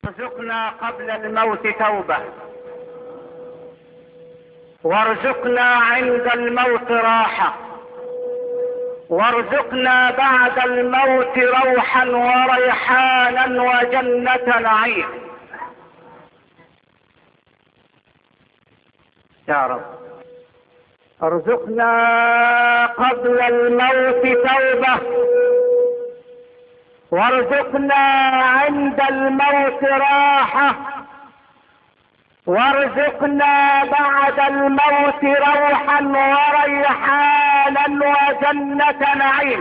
ارزقنا قبل الموت توبة، وارزقنا عند الموت راحة، وارزقنا بعد الموت روحا وريحانا وجنة نعيم يا رب. ارزقنا قبل الموت توبة، وارزقنا عند الموت راحة، وارزقنا بعد الموت روحا وريحانا وجنة نعيم،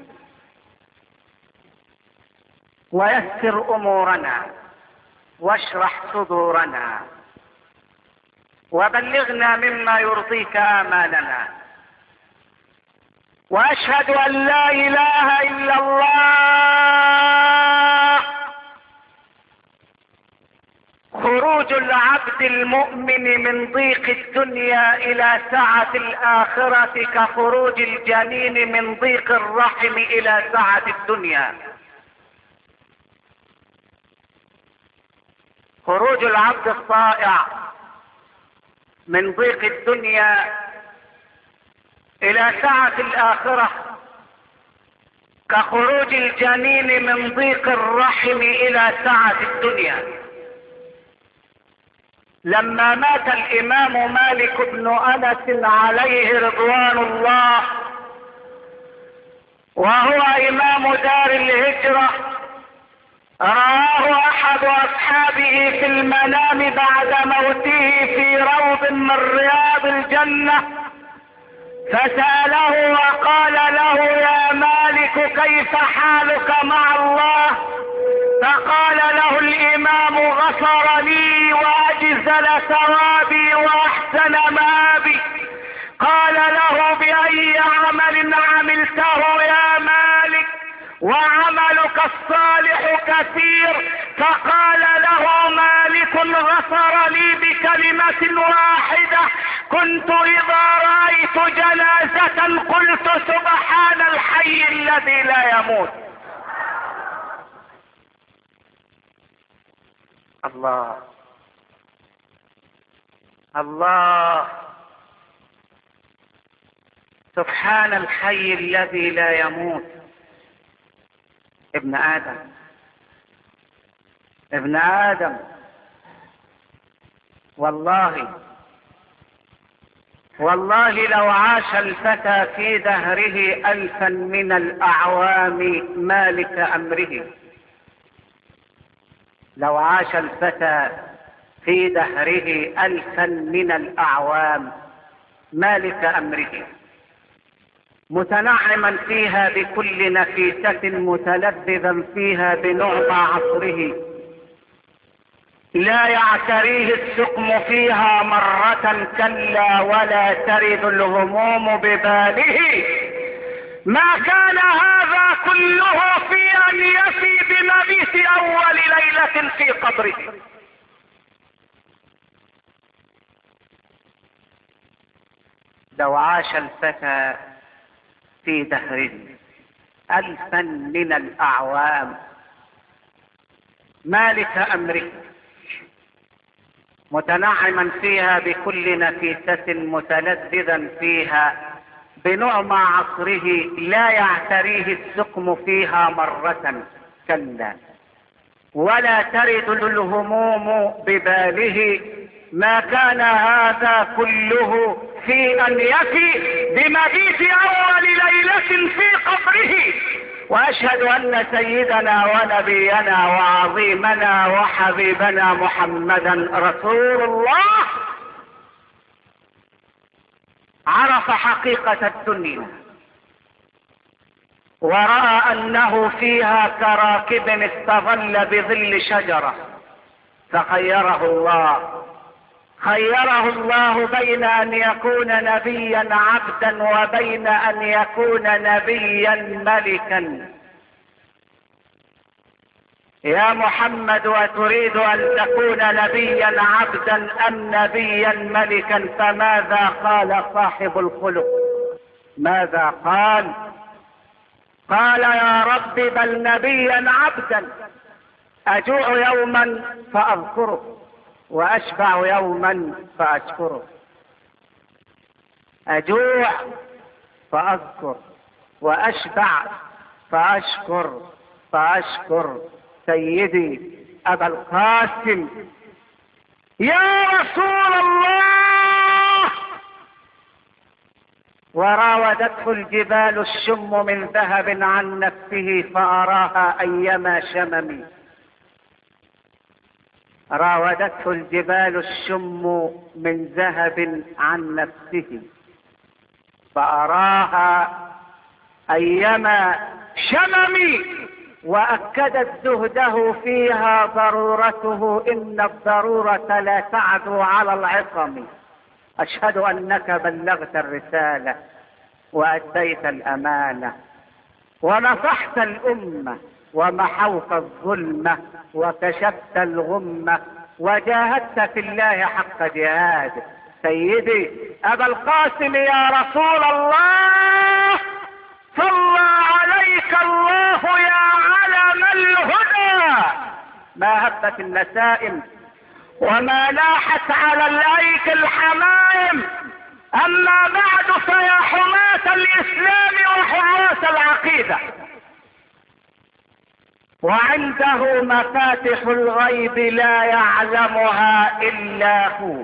ويسر امورنا واشرح صدورنا، وبلغنا مما يرضيك آمالنا. واشهد ان لا اله الا الله. خروج العبد المؤمن من ضيق الدنيا الى سعة الاخرة كخروج الجنين من ضيق الرحم الى سعة الدنيا. خروج العبد الطائع من ضيق الدنيا الى سعة الاخرة كخروج الجنين من ضيق الرحم الى سعة الدنيا. لما مات الامام مالك بن انس عليه رضوان الله، وهو امام دار الهجرة، رآه احد اصحابه في المنام بعد موته في روض من رياض الجنة، فسأله وقال له: يا مالك كيف حالك مع الله؟ فقال له الامام: غفر لي واجزل ثوابي واحسن مآبي. قال له: باي عمل عملته يا مالك؟ وعملك الصالح كثير. فقال له مالك: غفر لي بكلمة واحدة، كنت اذا رأيت جنازة قلت سبحان الحي الذي لا يموت. الله الله، سبحان الحي الذي لا يموت. ابن آدم والله لو عاش الفتى في دهره 1000 من الأعوام مالك أمره. لو عاش الفتى في دهره 1000 من الأعوام مالك أمره، متنعما فيها بكل نفيسة، متلذذا فيها بنعم عصره، لا يعتريه السقم فيها مرة كلا، ولا ترد الهموم بباله. ما كان هذا كله في ان يفي بمبيت اول ليلة في قبره. لو عاش الفتى في دهره 1000 من الأعوام مالك أمره، متنعما فيها بكل نفيسة، متلذذا فيها بنعم عصره، لا يعتريه السقم فيها مرة كلا، ولا ترد الهموم بباله. ما كان هذا كله في ان يفي بمبيت اول ليلة في قبره. واشهد ان سيدنا ونبينا وعظيمنا وحبيبنا محمدا رسول الله عرف حقيقة الدنيا، ورأى انه فيها كراكب استظل بظل شجرة، فخيره الله بين ان يكون نبيا عبدا وبين ان يكون نبيا ملكا. يا محمد، وتريد ان تكون نبيا عبدا ام نبيا ملكا؟ فماذا قال صاحب الخلق؟ ماذا قال؟ قال: يا رب بل نبيا عبدا. أجوع يوما فأذكره وأشبع يوما فأشكره. أجوع فأذكر وأشبع فأشكر سيدي أبا القاسم يا رسول الله. وراودته الجبال الشم من ذهب عن نفسه فأراها أيما شمم. راودته الجبال الشم من ذهب عن نفسه فأراها أيما شمم. وأكدت زهده فيها ضرورته إن الضرورة لا تعدو على العصم. أشهد أنك بلغت الرسالة وأديت الأمانة ونصحت الأمة ومحوت الظلمة وكشفت الغمة وجاهدت في الله حق جهاده. سيدي أبا القاسم يا رسول الله صلى عليك الله يا علم الهدى. ما هبت النسائم وما لاحت على الأيك الحمائم. أما بعد فيا حماة الإسلام وحراس العقيدة، وعنده مفاتح الغيب لا يعلمها إلا هو.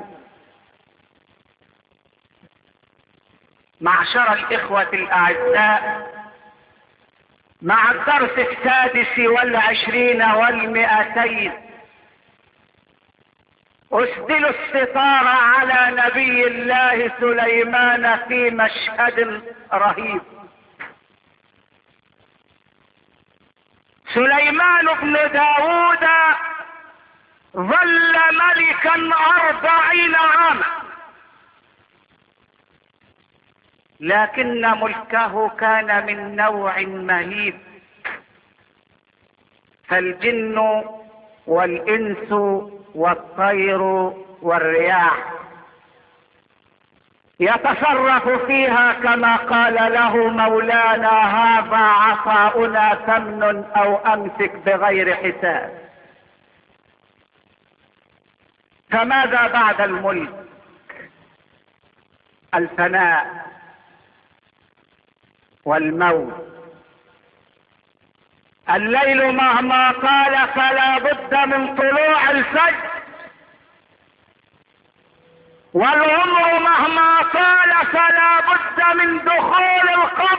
معشر الإخوة الأعزاء، مع الدرس 26 و200 أسدل الستار على نبي الله سليمان في مشهد رهيب. سليمان بن داود ظل ملكا 40 عاما، لكن ملكه كان من نوع مهيب، فالجن والإنس والطير والرياح يتصرف فيها كما قال له مولانا هذا عطاؤنا ثمن أو أمسك بغير حساب. فماذا بعد الملك؟ الفناء والموت. الليل مهما طال فلا بد من طلوع الفجر، والعمر مهما طال فلا بد من دخول القبر.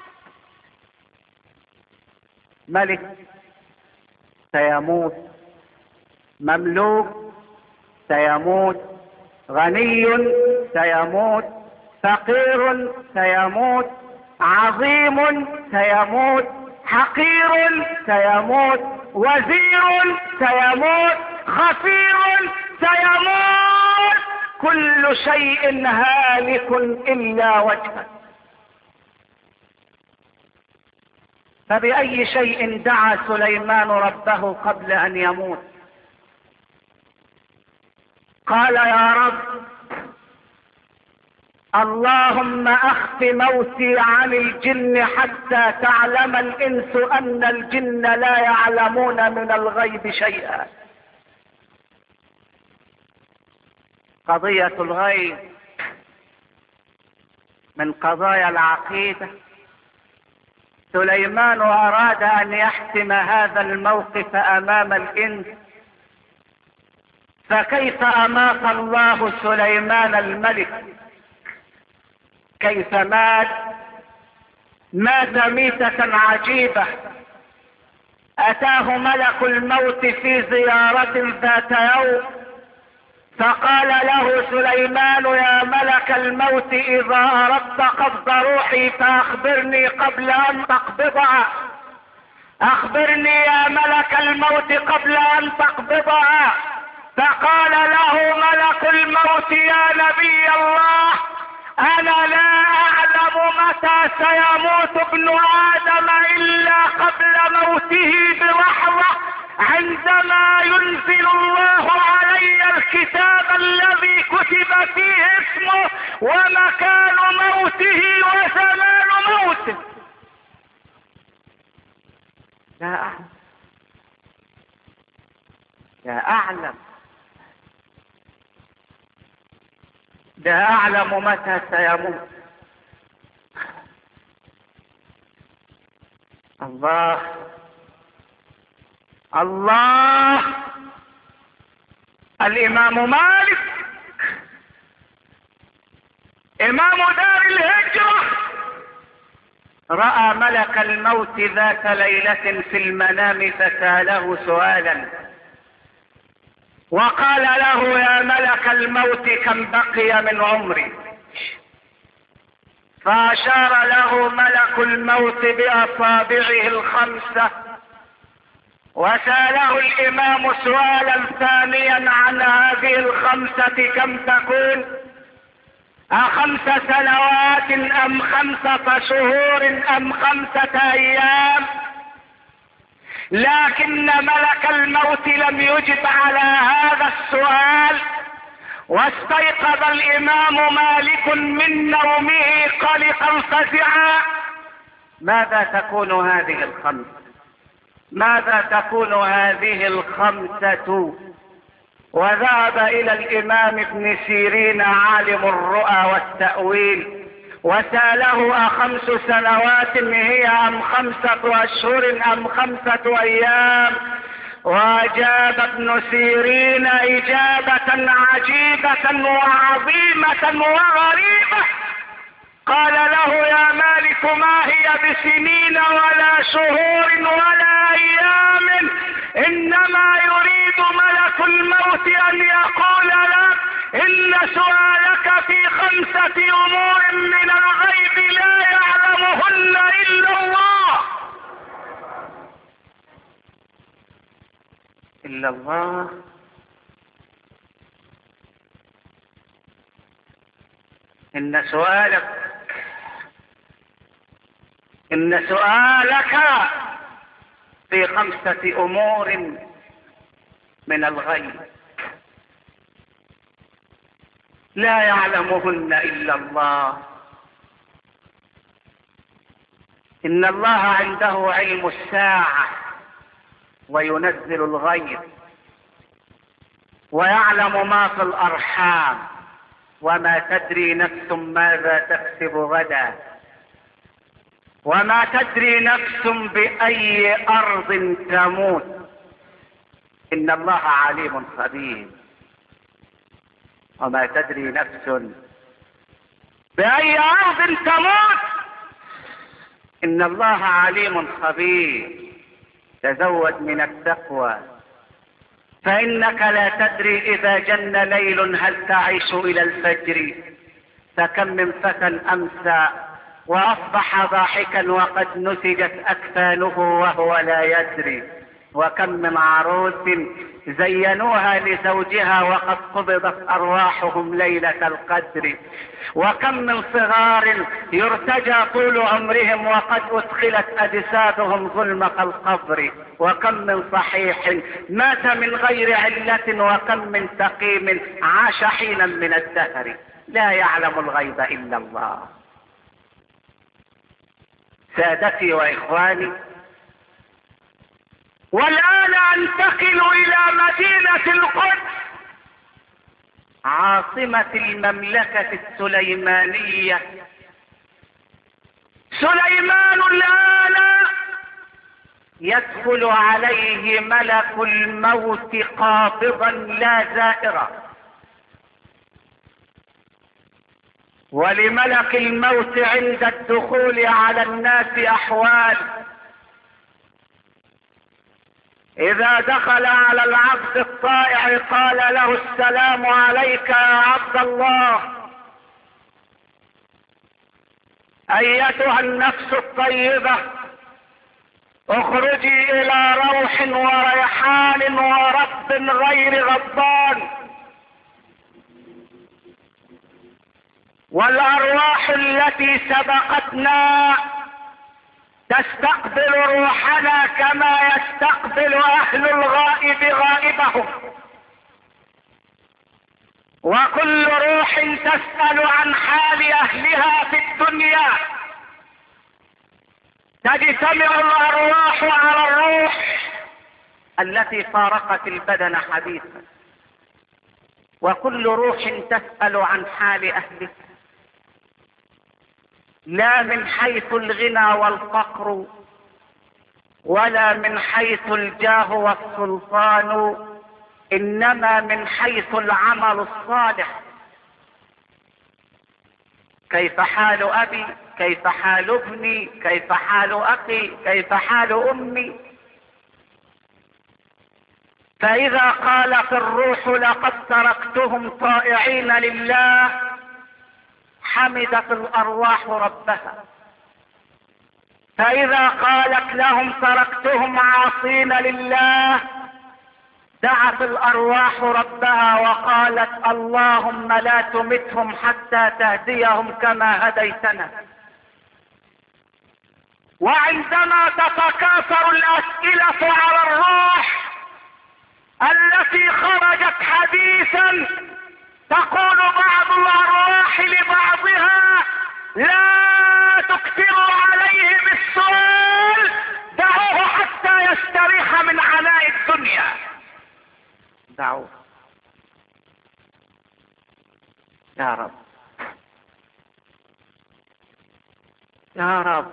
ملك سيموت، مملوك سيموت، غني سيموت، فقير سيموت، عظيم سيموت، حقير سيموت، وزير سيموت، خفير سيموت، كل شيء هالك إلا وجهه. فبأي شيء دعا سليمان ربه قبل أن يموت؟ قال يا رب اللهم أخف موتي عن الجن حتى تعلم الإنس أن الجن لا يعلمون من الغيب شيئا. قضية الغيب من قضايا العقيدة. سليمان أراد أن يحسم هذا الموقف أمام الإنس، فكيف أمات الله سليمان الملك؟ كيف مات؟ مات ميتة عجيبة. أتاه ملك الموت في زيارة ذات يوم فقال له سليمان يا ملك الموت إذا أردت قبض روحي فأخبرني قبل أن تقبضها. أخبرني يا ملك الموت قبل أن تقبضها. فقال له ملك الموت يا نبي الله أنا لا أعلم متى سيموت ابن آدم إلا قبل موته بلحظة، عندما ينزل الله علي الكتاب الذي كتب فيه اسمه ومكان موته وزمان موته. لا أعلم. ده أعلم متى سيموت. الله الله. الإمام مالك إمام دار الهجرة رأى ملك الموت ذات ليلة في المنام فسأله سؤالا وقال له: يا ملك الموت كم بقي من عمري؟ فأشار له ملك الموت بأصابعه الخمسة وسأله الإمام سؤالا ثانيا عن هذه الخمسة كم تكون؟ 5 سنوات أم 5 شهور أم 5 أيام؟ لكن ملك الموت لم يجب على هذا السؤال، واستيقظ الإمام مالك من نومه قلقا فزعا: ماذا تكون هذه الخمسة؟ ماذا تكون هذه الخمسة؟ وذهب إلى الإمام ابن سيرين عالم الرؤى والتأويل وسأله: 5 سنوات هي أم 5 أشهر أم 5 أيام؟ وأجاب ابن سيرين إجابة عجيبة وعظيمة وغريبة. قال له: يا مالك ما هي بسنين ولا شهور ولا أيام، إنما يريد ملك الموت أن يقول لك إن سؤالك في 5 أمور من الغيب لا يعلمهن إلا الله. إلا الله. إن سؤالك في 5 أمور من الغيب لا يعلمهن إلا الله. إن الله عنده علم الساعة وينزل الغيث ويعلم ما في الأرحام وما تدري نفس ماذا تكسب غدا وما تدري نفس بأي أرض تموت. إن الله عليم خبير. وما تدري نفس بأي أرض تموت. إن الله عليم خبير. تزود من التقوى فإنك لا تدري إذا جن ليل هل تعيش إلى الفجر. فكم من فتى أمسى وأصبح ضاحكا وقد نسجت أكفانه وهو لا يدري. وكم من عروس زينوها لزوجها وقد قبضت أرواحهم ليلة القدر. وكم من صغار يرتجى طول عمرهم وقد أدخلت أجسادهم ظلمة القبر. وكم من صحيح مات من غير علة وكم من سقيم عاش حينا من الدهر. لا يعلم الغيب إلا الله. سادتي وإخواني، والآن أنتقل إلى مدينة القدس عاصمة المملكة السليمانية. سليمان الآن يدخل عليه ملك الموت قابضا لا زائرا. ولملك الموت عند الدخول على الناس أحوال. إذا دخل على العبد الطائع قال له: السلام عليك يا عبد الله، أيتها النفس الطيبة، اخرجي إلى روح وريحان ورب غير غضبان. والأرواح التي سبقتنا تستقبل روحنا كما يستقبل أهل الغائب غائبهم. وكل روح تسأل عن حال أهلها في الدنيا. تجتمع الأرواح على الروح التي فارقت البدن حديثا، وكل روح تسأل عن حال أهلها، لا من حيث الغنى والفقر ولا من حيث الجاه والسلطان، إنما من حيث العمل الصالح. كيف حال أبي؟ كيف حال ابني؟ كيف حال أخي؟ كيف حال أمي؟ فإذا قالت الروح لقد تركتهم طائعين لله، حمدت الأرواح ربها. فإذا قالت لهم تركتهم عاصين لله، دعت الأرواح ربها وقالت اللهم لا تمتهم حتى تهديهم كما هديتنا. وعندما تتكاثر الأسئلة على الروح التي خرجت حديثا، تقول بعض الأرواح لبعضها لا تكثروا عليه بالسؤال، دعوه حتى يستريح من عناء الدنيا. دعوه يا رب يا رب،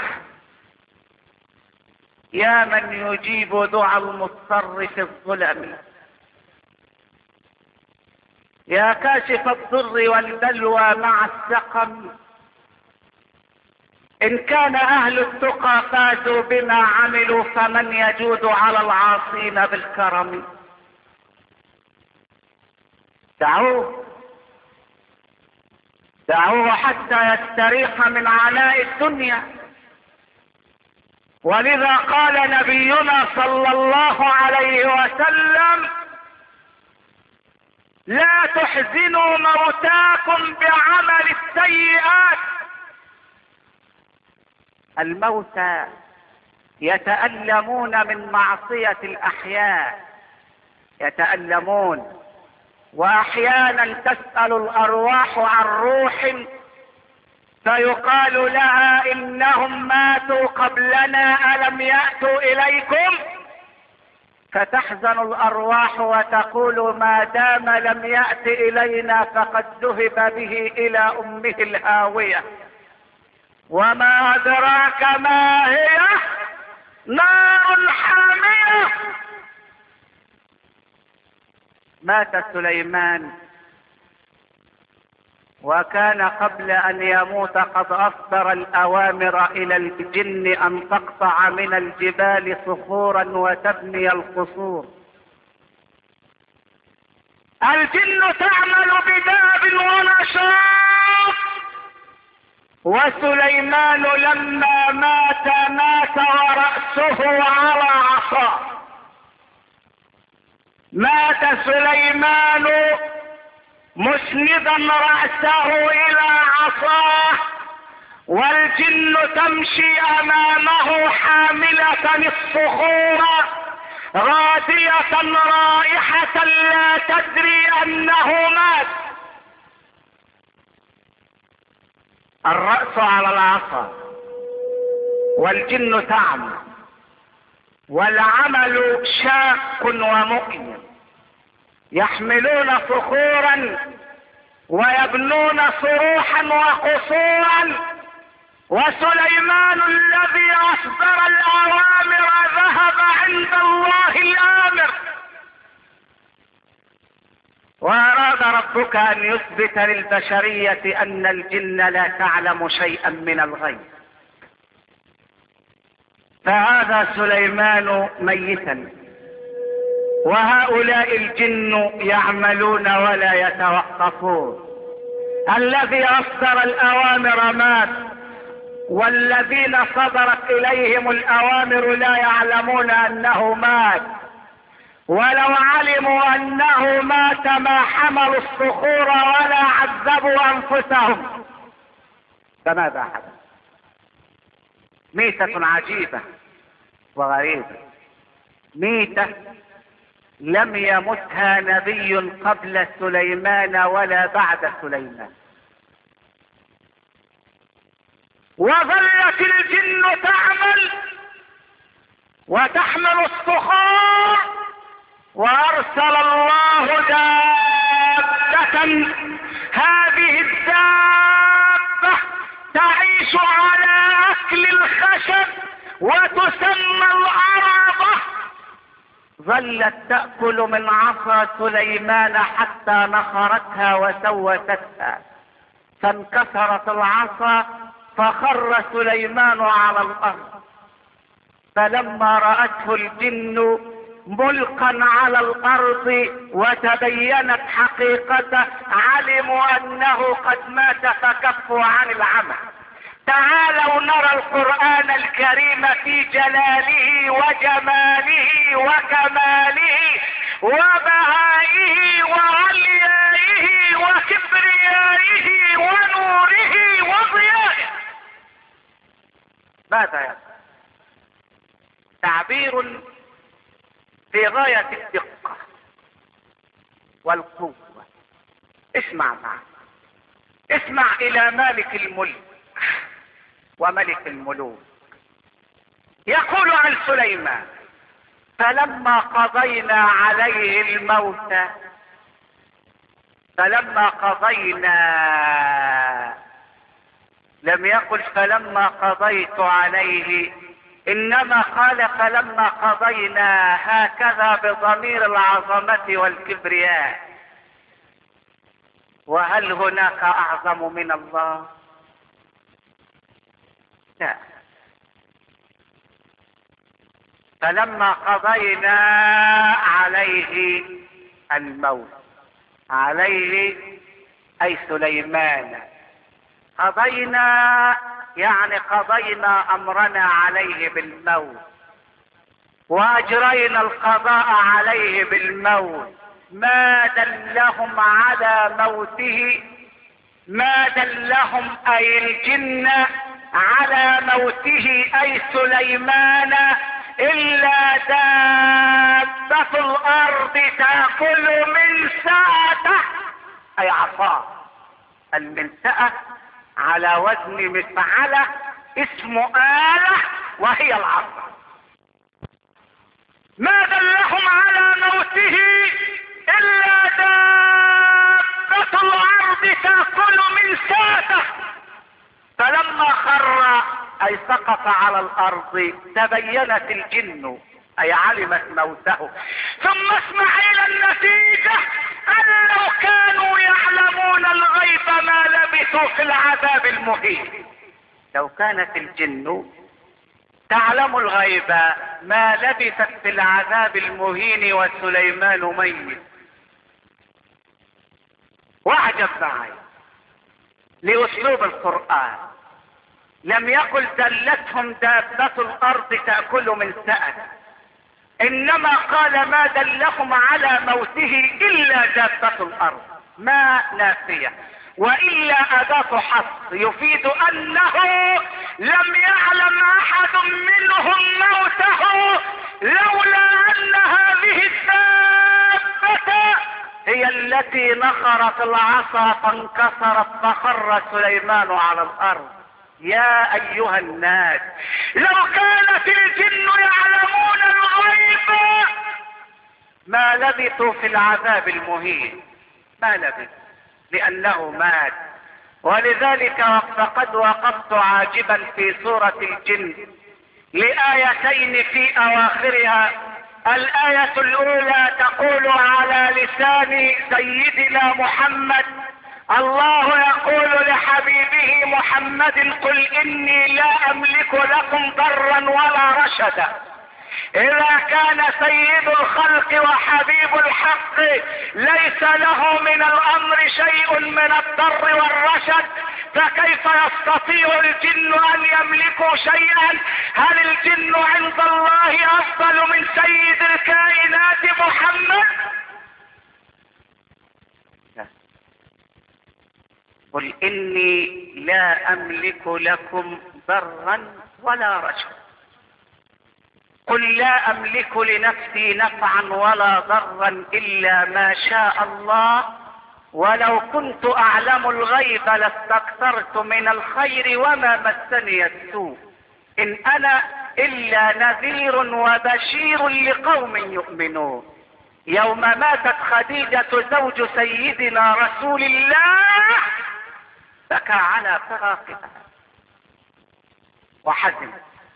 يا من يجيب دعاء المضطر في الظلم، يا كاشف الضر والبلوى مع السقم. إن كان أهل التقى فازوا بما عملوا، فمن يجود على العاصين بالكرم. دعوه دعوه حتى يستريح من عناء الدنيا. ولذا قال نبينا صلى الله عليه وسلم لا تحزنوا موتاكم بعمل السيئات. الموتى يتألمون من معصية الأحياء، يتألمون. وأحيانا تسأل الأرواح عن روح فيقال لها إنهم ماتوا قبلنا ألم يأتوا إليكم؟ فتحزن الأرواح وتقول ما دام لم يأت إلينا فقد ذهب به إلى أمه الهاوية. وما أدراك ما هي؟ نار حامية. مات سليمان وكان قبل أن يموت قد أصدر الأوامر إلى الجن أن تقطع من الجبال صخورا وتبني القصور. الجن تعمل بداب ونشاط، وسليمان لما مات ورأسه على عصاه. مات سليمان مسندا رأسه إلى عصاه، والجن تمشي أمامه حاملة الصخور غادية رائحة لا تدري أنه مات. الرأس على العصا والجن تعمل، والعمل شاق ومؤلم. يحملون صخورا ويبنون صروحا وقصورا، وسليمان الذي أصدر الأوامر ذهب عند الله الآمر. وأراد ربك أن يثبت للبشرية أن الجن لا تعلم شيئا من الغيب. فهذا سليمان ميتا، وهؤلاء الجن يعملون ولا يتوقفون. الذي أصدر الأوامر مات، والذين صدرت إليهم الأوامر لا يعلمون أنه مات. ولو علموا أنه مات ما حملوا الصخور ولا عذبوا أنفسهم. فماذا حدث؟ ميتة عجيبة وغريبة، ميتة لم يمتها نبي قبل سليمان ولا بعد سليمان. وظلت الجن تعمل وتحمل الصخور، وارسل الله دابة، هذه الدابة تعيش على اكل الخشب وتسمى العربة، ظلت تأكل من عصا سليمان حتى نخرتها وسوستها، فانكسرت العصا فخر سليمان على الارض. فلما رأته الجن ملقا على الارض وتبينت حقيقته علموا انه قد مات فكفوا عن العمى. تعالوا نرى القرآن الكريم في جلاله وجماله وكماله وبهائه وعليائه وكبريائه ونوره وضيائه. ماذا يعني؟ تعبير في غاية الدقة والقوة. اسمع معي، اسمع إلى مالك الملك وملك الملوك. يقول عن سليمان: فلما قضينا عليه الموت، فلما قضينا، لم يقل فلما قضيت عليه، انما قال فلما قضينا، هكذا بضمير العظمة والكبرياء. وهل هناك اعظم من الله؟ لا. فلما قضينا عليه الموت، عليه اي سليمان، قضينا يعني قضينا امرنا عليه بالموت، واجرينا القضاء عليه بالموت. ما دلهم على موته، ما دلهم اي الجن على موته اي سليمان الا دابة الارض تأكل من سأته اي عصاه. المنسأة على وزن مفعلة، اسم آلة وهي العصا. ما دلهم على موته الا دابة الارض تأكل من سأته. فلما خر اي سقط على الارض تبينت الجن اي علمت موته. ثم اسمع الى النتيجة: ان لو كانوا يعلمون الغيب ما لبثوا في العذاب المهين. لو كانت الجن تعلم الغيب ما لبثت في العذاب المهين وسليمان ميت. واعجب معي لاسلوب القرآن، لم يقل دلتهم دابة الارض تأكل من سأته، انما قال ما دلهم على موته الا دابة الارض. ما نافية، والا اداة حصر يفيد انه لم يعلم احد منهم موته لولا ان هذه الدابة هي التي نخرت العصا فانكسرت فخر سليمان على الارض. يا ايها الناس، لو كانت الجن يعلمون الغيب ما لبثوا في العذاب المهين، ما لبث لانه مات. ولذلك فقد وقفت عاجبا في سورة الجن لآيتين في اواخرها. الآية الاولى تقول على لسان سيدنا محمد: الله يقول لحبيبه محمد: قل اني لا املك لكم ضرا ولا رشدا. اذا كان سيد الخلق وحبيب الحق ليس له من الامر شيء من الضر والرشد، فكيف يستطيع الجن ان يملكوا شيئا؟ هل الجن عند الله افضل من سيد الكائنات محمد؟ قل اني لا املك لكم ضرا ولا رشدا. قل لا املك لنفسي نفعا ولا ضرا الا ما شاء الله، ولو كنت اعلم الغيب لاستكثرت من الخير وما مسني السوء، ان انا الا نذير وبشير لقوم يؤمنون. يوم ماتت خديجة زوج سيدنا رسول الله بكى على فراقها وحزن،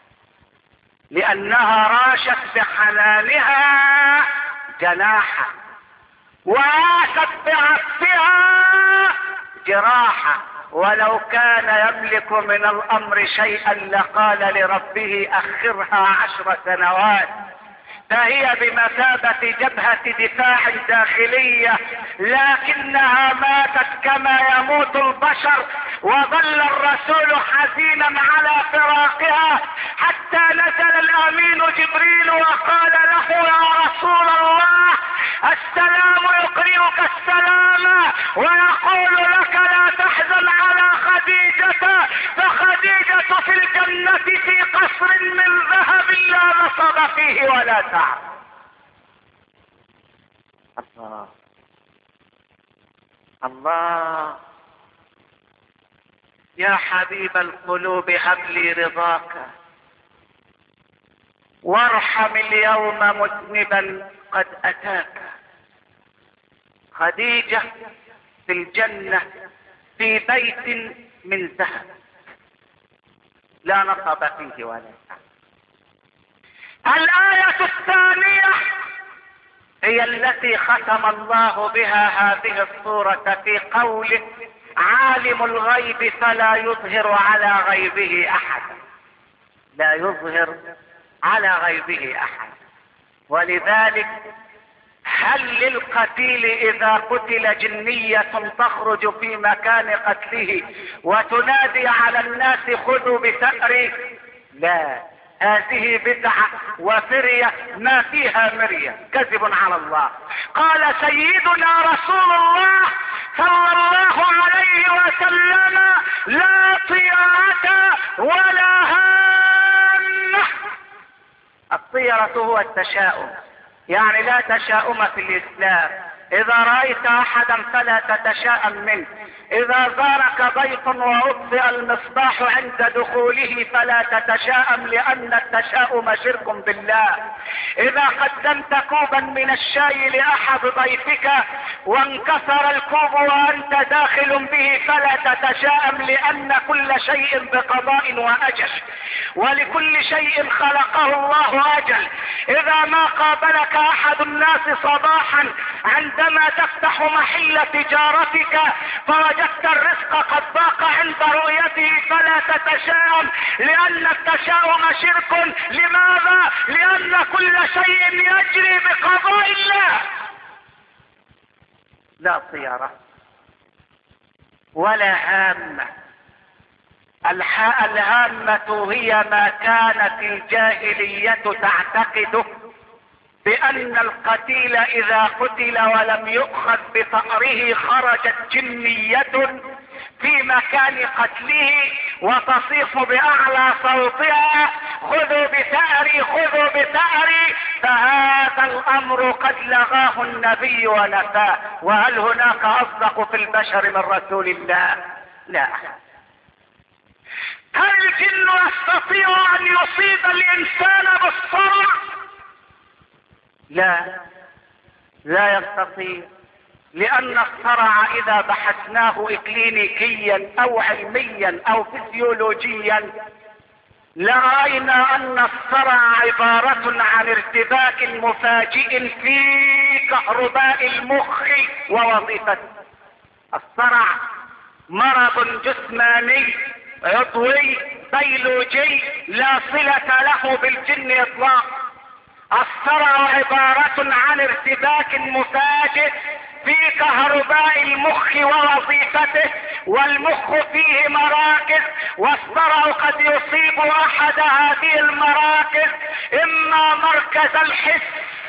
لانها راشت بحنانها جناحا وآتت بعطفها جراحا، ولو كان يملك من الامر شيئا لقال لربه اخرها 10 سنوات، فهي بمثابة جبهة دفاع داخلية، لكنها ماتت كما يموت البشر، وظل الرسول حزينا على فراقها حتى نزل الامين جبريل وقال له يا رسول الله السلام يقرئك السلام ويقول لك لا تحزن على خديجة، فخديجة في الجنة في قصر من ذهب لا نصب فيه ولا تعب. الله الله يا حبيب القلوب هب لي رضاك وارحم اليوم مذنبا قد اتاك. خديجة في الجنة في بيت من ذهب لا نصب فيه ولا تعب. الآية الثانية هي التي ختم الله بها هذه السورة في قوله عالم الغيب فلا يظهر على غيبه احدا، لا يظهر على غيبه احد. ولذلك هل للقتيل اذا قتل جنية تخرج في مكان قتله وتنادي على الناس خذوا بثأري؟ لا، هذه بدعة وفرية ما فيها مرية، كذب على الله. قال سيدنا رسول الله صلى الله عليه وسلم لا طيرة ولا هامة. الطيرة هو التشاؤم، يعني لا تشاؤم في الإسلام. إذا رأيت أحدا فلا تتشاءم منه، إذا زارك ضيف وأطفئ المصباح عند دخوله فلا تتشاءم، لأن التشاؤم شرك بالله. إذا قدمت كوبا من الشاي لأحد ضيفك وانكسر الكوب وأنت داخل به فلا تتشاءم، لأن كل شيء بقضاء وأجل، ولكل شيء خلقه الله أجل. إذا ما قابلك أحد الناس صباحا عندما تفتح محل تجارتك فوجدت الرزق قد ضاق عند رؤيته فلا تتشاءم، لأن التشاؤم شرك. لماذا؟ لأن كل شيء يجري بقضاء الله. لا طيرة ولا هامة. الهامة هي ما كانت الجاهلية تعتقده بأن القتيل إذا قتل ولم يؤخذ بثأره خرجت جنية في مكان قتله وتصيح بأعلى صوتها خذوا بثأري خذوا بثأري. فهذا الأمر قد لغاه النبي ونفاه. وهل هناك أصدق في البشر من رسول الله؟ لا. هل الجن يستطيع أن يصيب الإنسان بالصرع؟ لا، لا يستطيع، لأن الصرع إذا بحثناه إكلينيكيا أو علميا أو فسيولوجيا لرأينا أن الصرع عبارة عن ارتباك مفاجئ في كهرباء المخ ووظيفته. الصرع مرض جسماني عضوي بيولوجي لا صلة له بالجن إطلاقا. الصرع عبارة عن ارتباك مفاجئ في كهرباء المخ ووظيفته، والمخ فيه مراكز، والصرع قد يصيب احد هذه المراكز، اما مركز الحس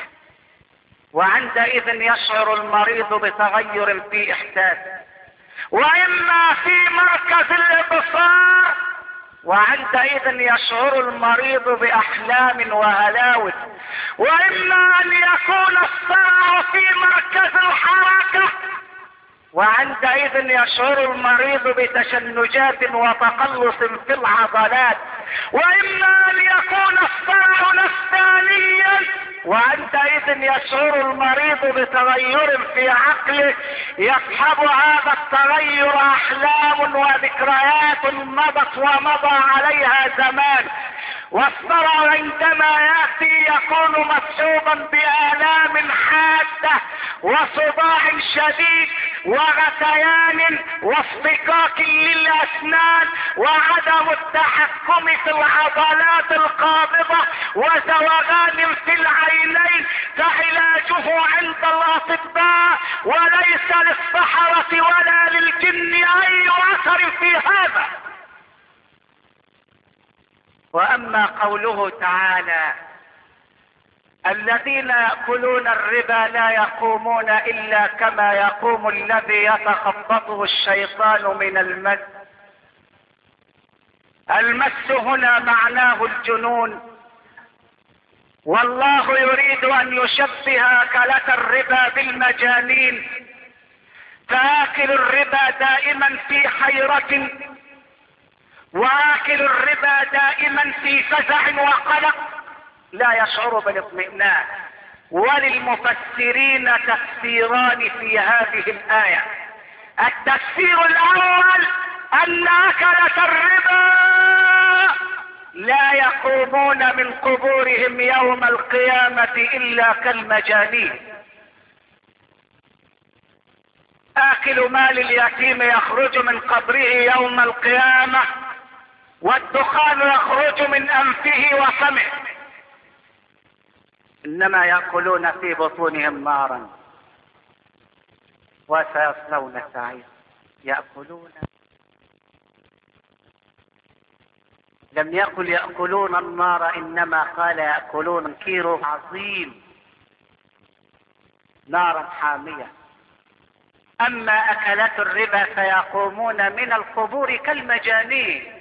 وعندئذ يشعر المريض بتغير في احساسه، واما في مركز الابصار وعندئذ يشعر المريض باحلام وهلاوس، واما ان يكون الصرع في مركز الحركة وعندئذ يشعر المريض بتشنجات وتقلص في العضلات. واما ان يكون الصرع نفسانيا، وعندئذ يشعر المريض بتغير في عقله يصحب هذا التغير احلام وذكريات مضت ومضى عليها زمان. والصرع عندما ياتي يكون مصحوبا بآلام حاده وصداع شديد وغثيان واصطكاك للاسنان وعدم التحكم في العضلات القابضه وزوغان في العينين. فعلاجه عند الاطباء وليس للسحرة ولا للجن اي اثر في هذا. واما قوله تعالى: الذين يأكلون الربا لا يقومون الا كما يقوم الذي يتخبطه الشيطان من المس. المس هنا معناه الجنون، والله يريد ان يشبه اكلة الربا بالمجانين. فآكل الربا دائما في حيرة، واكل الربا دائما في فزع وقلق لا يشعر بالاطمئنان. وللمفسرين تفسيران في هذه الآية. التفسير الأول أن أكلة الربا لا يقومون من قبورهم يوم القيامة إلا كالمجانين. آكل مال اليتيم يخرج من قبره يوم القيامة والدخان يخرج من أنفه وفمه، إنما يأكلون في بطونهم نارا وسيصلون سعيرا. يأكلون، لم يقل يأكلون النار، إنما قال يأكلون كيرو عظيم نارا حامية. أما أكلات الربا فيقومون من القبور كالمجانين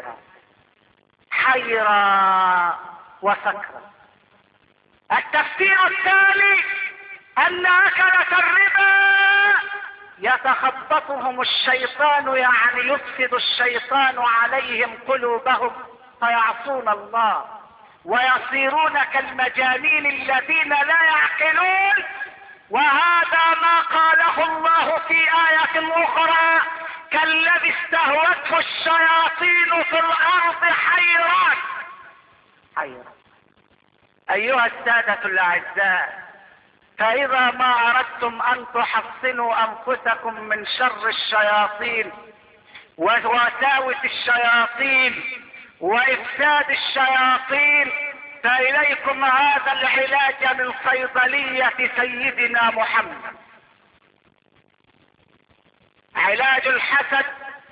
حيرا وسكرا. التفسير الثاني أن أكلة الربا يتخبطهم الشيطان، يعني يفسد الشيطان عليهم قلوبهم فيعصون الله ويصيرون كالمجانين الذين لا يعقلون. وهذا ما قاله الله في آية أخرى: كالذي استهوته الشياطين في الأرض حيران. أيها السادة الأعزاء، فإذا ما أردتم أن تحصنوا أنفسكم من شر الشياطين ووساوس الشياطين وإفساد الشياطين، فإليكم هذا العلاج من صيدلية سيدنا محمد. علاج الحسد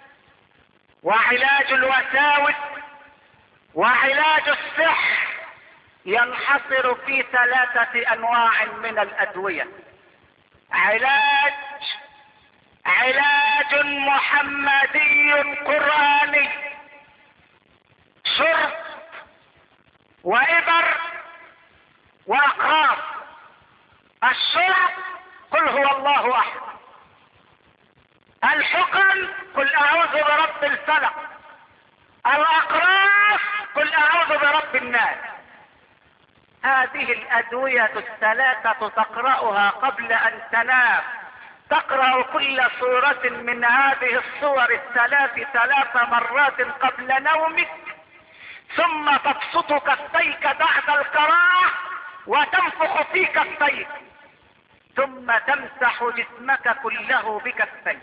وعلاج الوساوس وعلاج السحر ينحصر في 3 أنواع من الأدوية. علاج محمدي قرآني، شرب وإبر وأقراص. الشرب قل هو الله أحد، الحقن قل أعوذ برب الفلق، الأقراص قل أعوذ برب الناس. هذه الأدوية 3 تقرأها قبل أن تنام. تقرأ كل سورة من هذه السور 3 مرات قبل نومك، ثم تبسط كفيك بعد القراءة وتنفخ في كفيك، ثم تمسح جسمك كله بكفيك.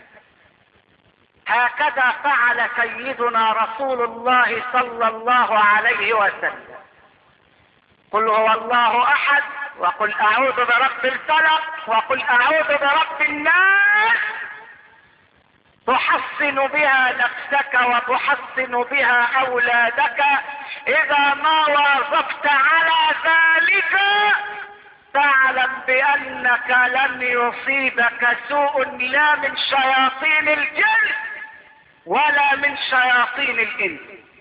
هكذا فعل سيدنا رسول الله صلى الله عليه وسلم. قل هو الله أحد، وقل أعوذ برب الفلق، وقل أعوذ برب الناس. تحصن بها نفسك وتحصن بها أولادك. إذا ما واظبت على ذلك فاعلم بأنك لن يصيبك سوء لا من شياطين الجن ولا من شياطين الإنس،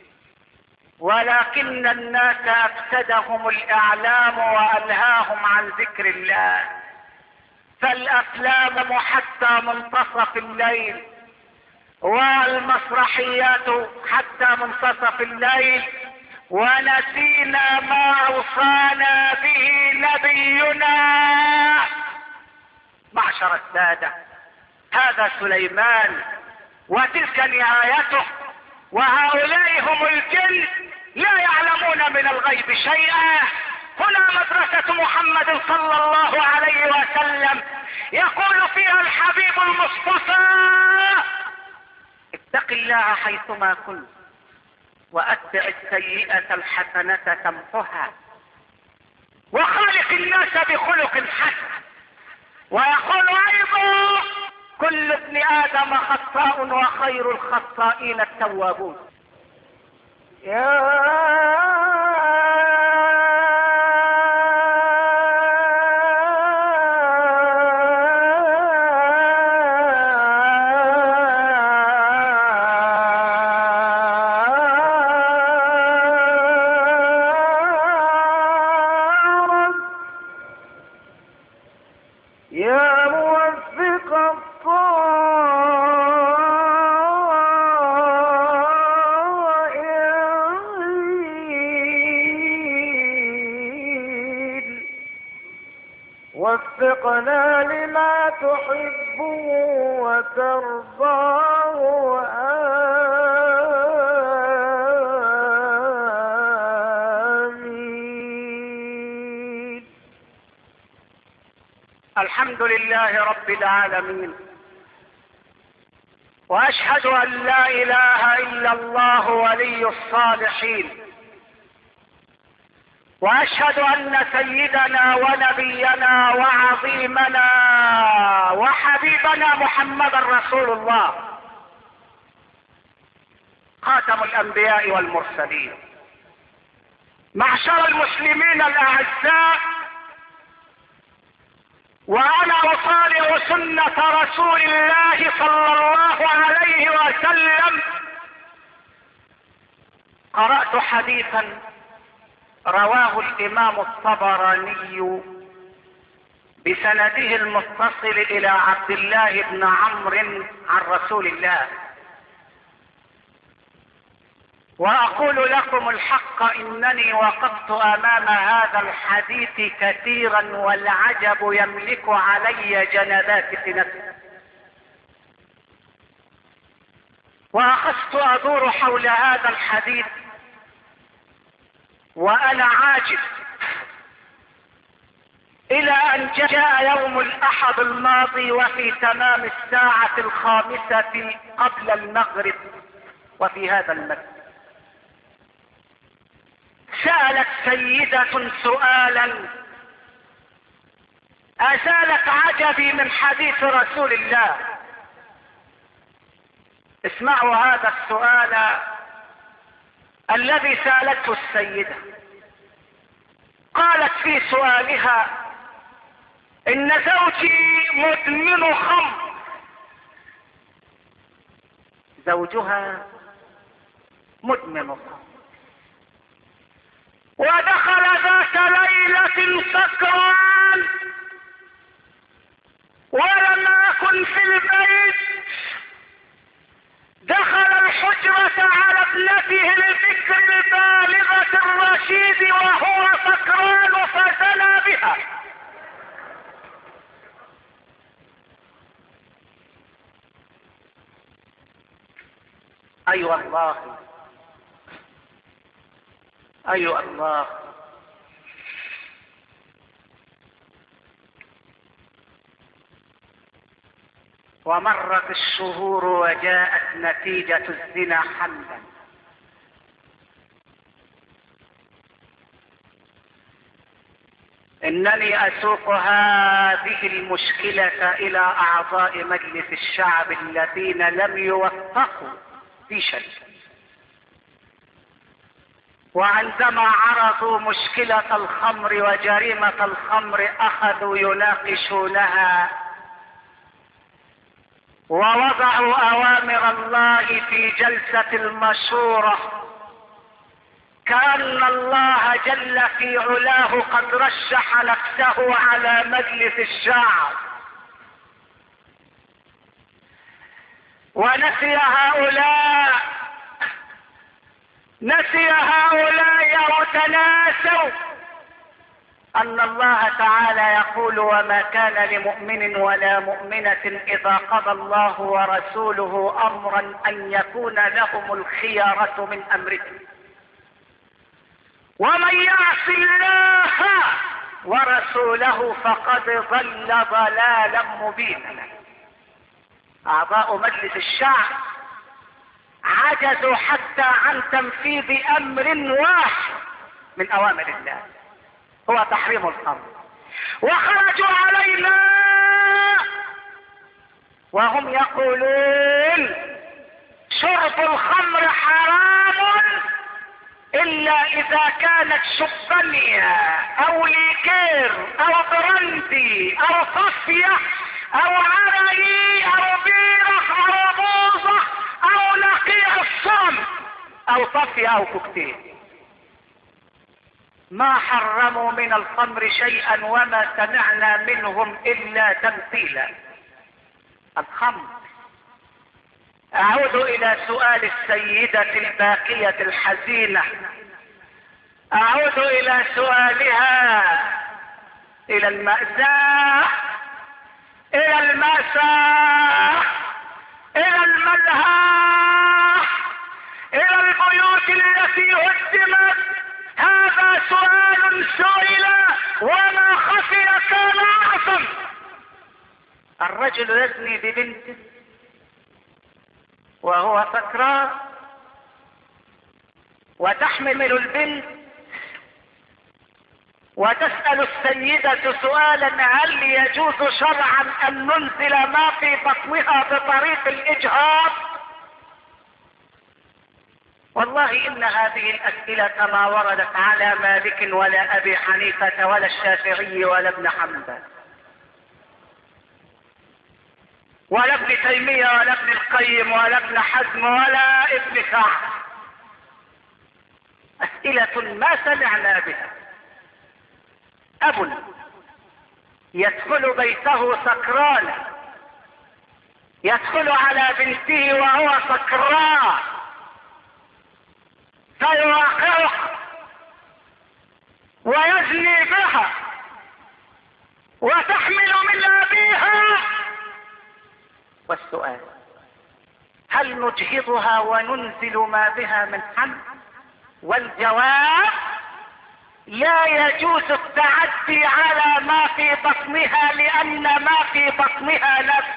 ولكن الناس أفسدهم الإعلام وألهاهم عن ذكر الله. الافلام حتى منتصف الليل والمسرحيات حتى منتصف الليل، ونسينا ما اوصانا به نبينا. معشر السادة، هذا سليمان وتلك نهايته، وهؤلاء هم الجن لا يعلمون من الغيب شيئا. هنا مدرسة محمد صلى الله عليه وسلم، يقول فيها الحبيب المصطفى: اتق الله حيثما كنت واتبع السيئة الحسنة تمحها وخالق الناس بخلق حسن. ويقول ايضا: كل ابن ادم خطاء وخير الخطائين التوابون. وفقنا لما تحب وترضاه، آمين. الحمد لله رب العالمين، واشهد ان لا اله الا الله ولي الصالحين، واشهد ان سيدنا ونبينا وعظيمنا وحبيبنا محمد رسول الله، خاتم الانبياء والمرسلين. معشر المسلمين الاعزاء، وانا اطالع سنة رسول الله صلى الله عليه وسلم، قرأت حديثا رواه الامام الطبراني بسنده المتصل الى عبد الله بن عمرو عن رسول الله، واقول لكم الحق انني وقفت امام هذا الحديث كثيرا والعجب يملك علي جنبات نفسي، واخذت ادور حول هذا الحديث وانا عاجز، الى ان جاء يوم الاحد الماضي وفي تمام الساعة 5 قبل المغرب، وفي هذا المسجد سألت سيدة سؤالا ازالت عجبي من حديث رسول الله. اسمعوا هذا السؤال الذي سألته السيدة. قالت في سؤالها: ان زوجي مدمن خمر. زوجها مدمن خمر، ودخل ذات ليلة سكران ولم يكن في البيت، دخل الحجرة على ابنته البكر البالغة الرشيد وهو سكران فزنى بها. ايوه الله، ايوه الله. ومرت الشهور وجاءت نتيجة الزنا حملا. انني اسوق هذه المشكلة الى اعضاء مجلس الشعب الذين لم يوفقوا في شيء، وعندما عرضوا مشكلة الخمر وجريمة الخمر اخذوا يناقشونها ووضعوا اوامر الله في جلسة المشورة، كأن الله جل في علاه قد رشح نفسه على مجلس الشعب ونسي هؤلاء وتناسوا أن الله تعالى يقول: وما كان لمؤمن ولا مؤمنة إذا قضى الله ورسوله أمرا أن يكون لهم الخيارة من أمرهم، ومن يعص الله ورسوله فقد ضل ضلالا مبينا. أعضاء مجلس الشعب عجزوا حتى عن تنفيذ أمر واحد من أوامر الله، هو تحريم الخمر، وخرجوا علينا وهم يقولون: شرب الخمر حرام إلا إذا كانت شبانية أو ليكير أو براندي أو صفية أو عرقي أو بيرة أو بوظة أو نقيع الصم أو صفية أو كوكتيل. ما حرموا من الخمر شيئا وما سمعنا منهم إلا تمثيلا. الخمر. أعود إلى سؤال السيدة الباقية الحزينة، أعود إلى سؤالها، إلى المأساة، إلى المأساة، إلى الملهى، إلى البيوت التي هدمت. هذا سؤال سئل وما خفي كان أعظم. الرجل يزني ببنته وهو سكران، وتحمل البنت وتسأل السيدة سؤالا: هل يجوز شرعا أن ننزل ما في بطنها بطريق الإجهاض؟ والله إن هذه الأسئلة ما وردت على مالك ولا أبي حنيفة ولا الشافعي ولا ابن حنبل ولا ابن تيمية ولا ابن القيم ولا ابن حزم ولا ابن سعد. أسئلة ما سمعنا بها. أب يدخل بيته سكرانا، يدخل على بنته وهو سكران فيواقعها ويزني بها وتحمل من أبيها. والسؤال: هل نجهضها وننزل ما بها من حمل؟ والجواب: لا يجوز التعدي على ما في بطنها، لأن ما في بطنها نفس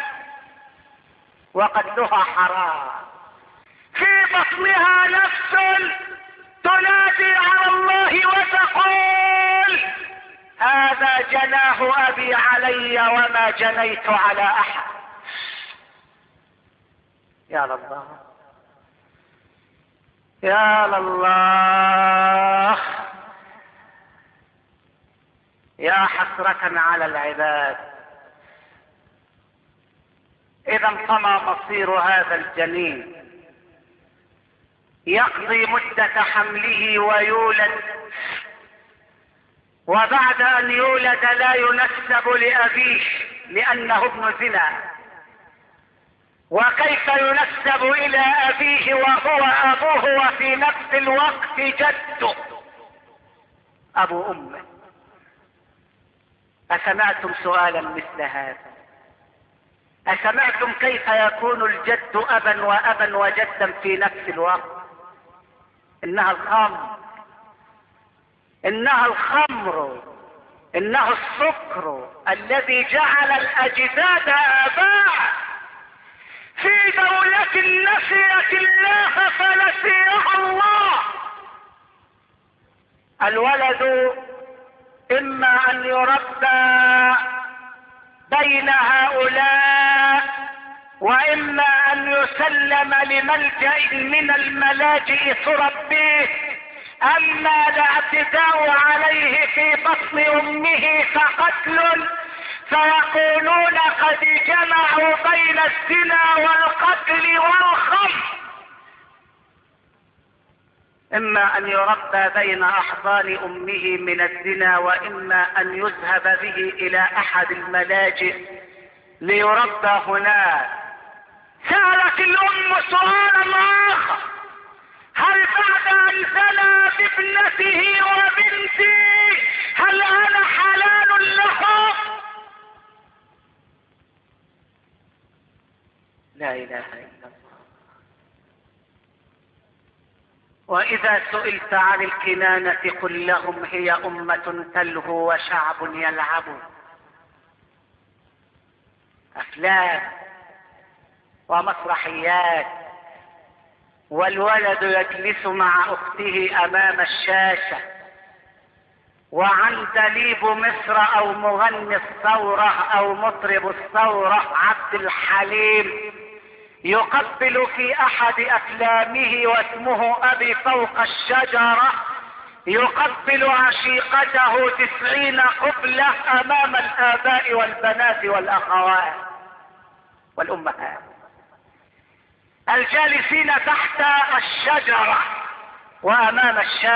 وقتلها حرام. في بطنها نفس تنادي على الله وتقول: هذا جناه أبي علي وما جنيت على أحد. يا الله يا الله، يا حسرة على العباد. إذا انتمى مصير هذا الجنين، يقضي مدة حمله ويولد، وبعد أن يولد لا ينسب لأبيه لأنه ابن زنا. وكيف ينسب إلى أبيه وهو أبوه وفي نفس الوقت جده أبو أمه؟ أسمعتم سؤالا مثل هذا؟ أسمعتم كيف يكون الجد أبا وأبا وجدا في نفس الوقت؟ إنها الخمر، إنها الخمر، إنه السكر الذي جعل الأجداد آباء في دولة نسيت الله فنسيها الله. الولد إما أن يربى بين هؤلاء، وإما أن يسلم لملجأ من الملاجئ تربيه. أما الاعتداء عليه في بطن أمه فقتل، فيقولون قد جمعوا بين الزنا والقتل والخمر. إما أن يربى بين أحضان أمه من الزنا، وإما أن يذهب به إلى أحد الملاجئ ليربى هناك. سأل سألت الأم سؤالا آخر: هل بعد أن زنى بابنته وبنتي هل أنا حلال له؟ لا إله إلا الله. وإذا سئلت عن الكنانة قل لهم: هي أمة تلهو وشعب يلعب. أفلام ومسرحيات، والولد يجلس مع أخته أمام الشاشة، وعندليب مصر أو مغني الثورة أو مطرب الثورة عبد الحليم يقبل في أحد أفلامه واسمه أبي فوق الشجرة يقبل عشيقته 90 قبلة أمام الآباء والبنات والأخوات والأمهات الجالسين تحت الشجرة وأمام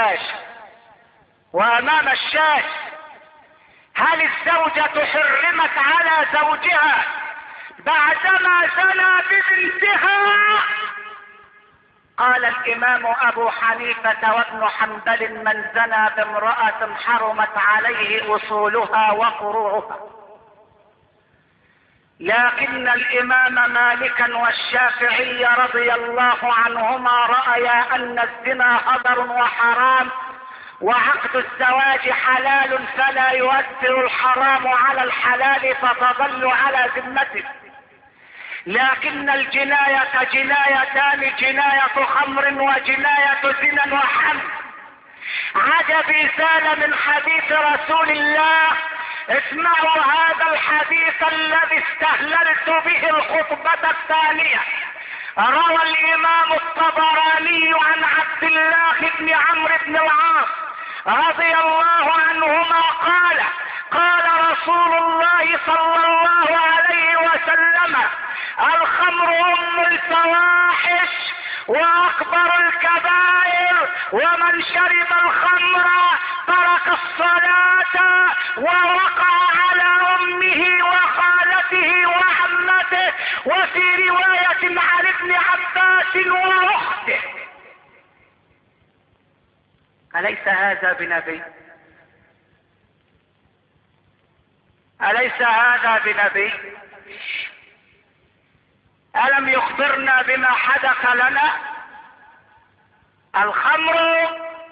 الشاشة. هل الزوجة حرمت على زوجها بعدما زنى ببنتها؟ قال الإمام أبو حنيفة وابن حنبل: من زنى بامرأة حرمت عليه أصولها وفروعها. لكن الإمام مالكا والشافعي رضي الله عنهما رأيا أن الزنا هدر وحرام، وعقد الزواج حلال، فلا يؤثر الحرام على الحلال فتظل على ذمته. لكن الجناية جنايتان: جناية خمر وجناية زنا وحمل. عجبي زال من حديث رسول الله. اسمعوا هذا الحديث الذي استهللت به الخطبة الثانية. روى الإمام الطبراني عن عبد الله بن عمرو بن العاص رضي الله عنهما قال: قال رسول الله صلى الله عليه وسلم: الخمر أم الفواحش وأكبر الكبائر، ومن شرب الخمر ترك الصلاة ووقع على أمه وخالته وعمته، وفي رواية عن ابن عباس وأخته. أليس هذا بنبي؟ أليس هذا بنبي؟ ألم يخبرنا بما حدث لنا؟ الخمر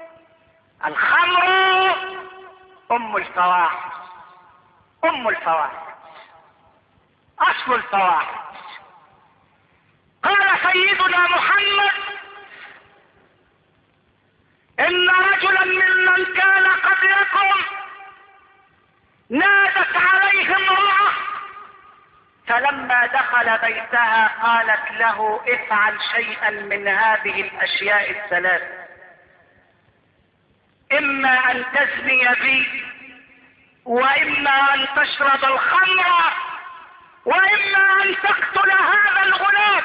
أم الفواحش، أصل الفواحش. قال سيدنا محمد: إن رجلا ممن كان قبلكم نادت عليه امرأة، فلما دخل بيتها قالت له: افعل شيئا من هذه الأشياء الثلاث: إما أن تزني بي، وإما أن تشرب الخمر، وإما أن تقتل هذا الغلام.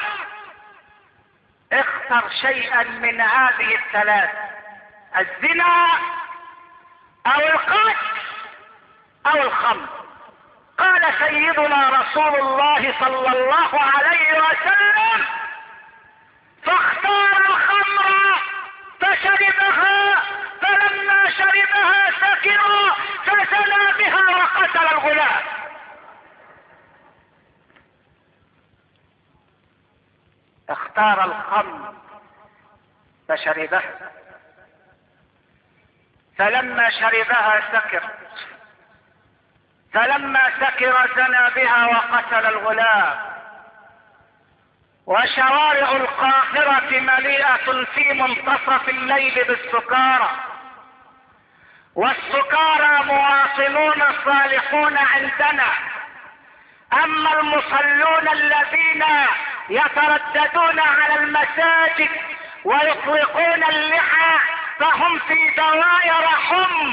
اختر شيئا من هذه الثلاث: الزنا أو القتل أو الخمر. قال سيدنا رسول الله صلى الله عليه وسلم: فاختار الخمر فشربها، فلما شربها سكر فزنى بها وقتل الغلام. اختار الخمر فشربها، فلما شربها سكر، فلما سكر زنى بها وقتل الغلام. وشوارع القاهرة مليئة في منتصف الليل بالسكارى، والسكارى مواطنون صالحون عندنا. أما المصلون الذين يترددون على المساجد ويطلقون اللحى فهم في دوائر حمر،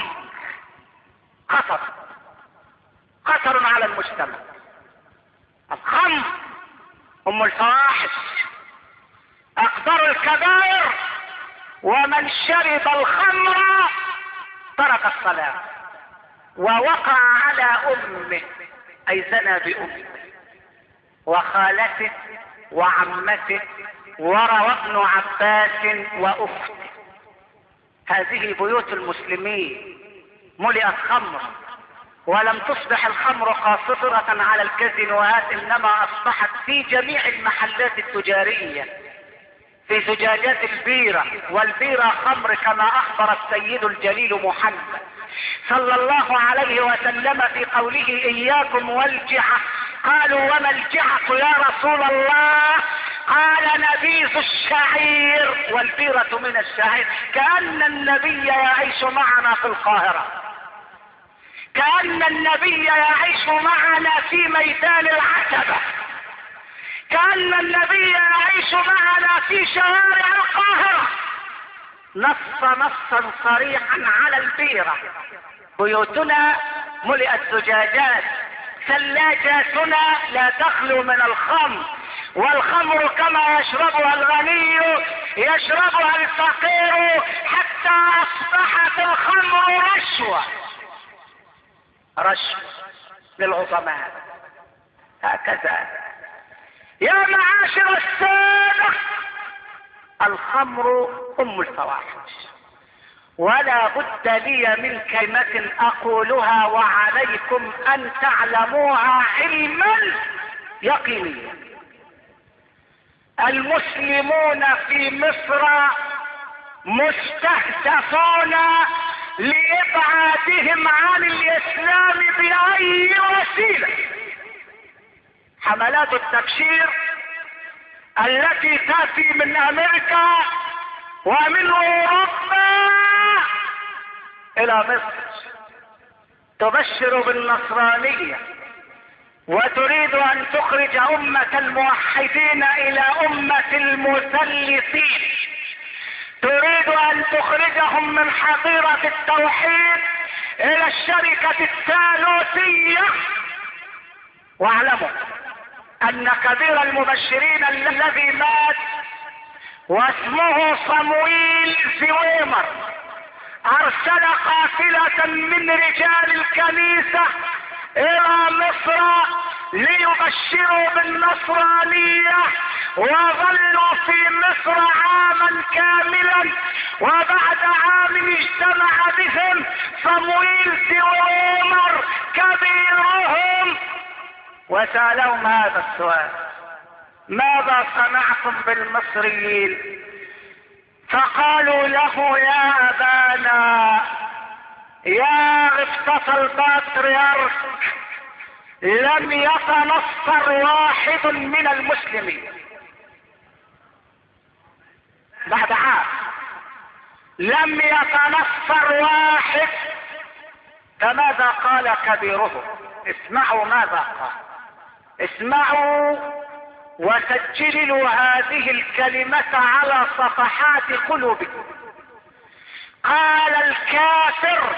خطر على المجتمع. الخمر أم الفواحش، أكبر الكبائر، ومن شرب الخمر ترك الصلاة ووقع على أمه، أي زنى بأمه وخالته وعمته وروى ابن عباس واخته. هذه بيوت المسلمين ملئت خمر، ولم تصبح الخمر قاصرة على الكازينوهات، انما اصبحت في جميع المحلات التجارية، في زجاجات البيرة، والبيرة خمر كما اخبر السيد الجليل محمد صلى الله عليه وسلم في قوله اياكم والجعة. قالوا وما الجعة يا رسول الله؟ قال نبيذ الشعير، والبيرة من الشعير. كأن النبي يعيش معنا في القاهرة، كأن النبي يعيش معنا في ميدان العتبة، كأن النبي يعيش معنا في شوارع القاهرة. نصا صريحا على البيرة. بيوتنا ملئت زجاجات، ثلاجاتنا لا تخلو من الخمر، والخمر كما يشربها الغني يشربها الفقير، حتى اصبحت الخمر رشوة للعظماء. هكذا يا معاشر السادة، الخمر ام الفواحش، ولا بد لي من كلمة اقولها وعليكم ان تعلموها علما يقينيا. المسلمون في مصر مستهدفون لابعادهم عن الاسلام باي وسيلة. حملات التبشير التي تاتي من امريكا ومن اوروبا الى مصر تبشر بالنصرانية، وتريد ان تخرج امة الموحدين الى امة المثلثين، تريد ان تخرجهم من حظيرة التوحيد الى الشركة الثالوثية. واعلموا ان كبير المبشرين الذي مات واسمه صمويل زويمر ارسل قافلة من رجال الكنيسة الى مصر ليبشروا بالنصرانية، وظلوا في مصر عاما كاملا، وبعد عام اجتمع بهم صمويل زويمر كبيرهم وسألهم هذا السؤال: ماذا صنعتم بالمصريين؟ فقالوا له: يا أبانا، يا غفطة البطريرك، لم يتنصر واحد من المسلمين. بعد عام لم يتنصر واحد. فماذا قال كبيرهم؟ اسمعوا ماذا قال، اسمعوا وسجلوا هذه الكلمة على صفحات قلوبكم. قال الكافر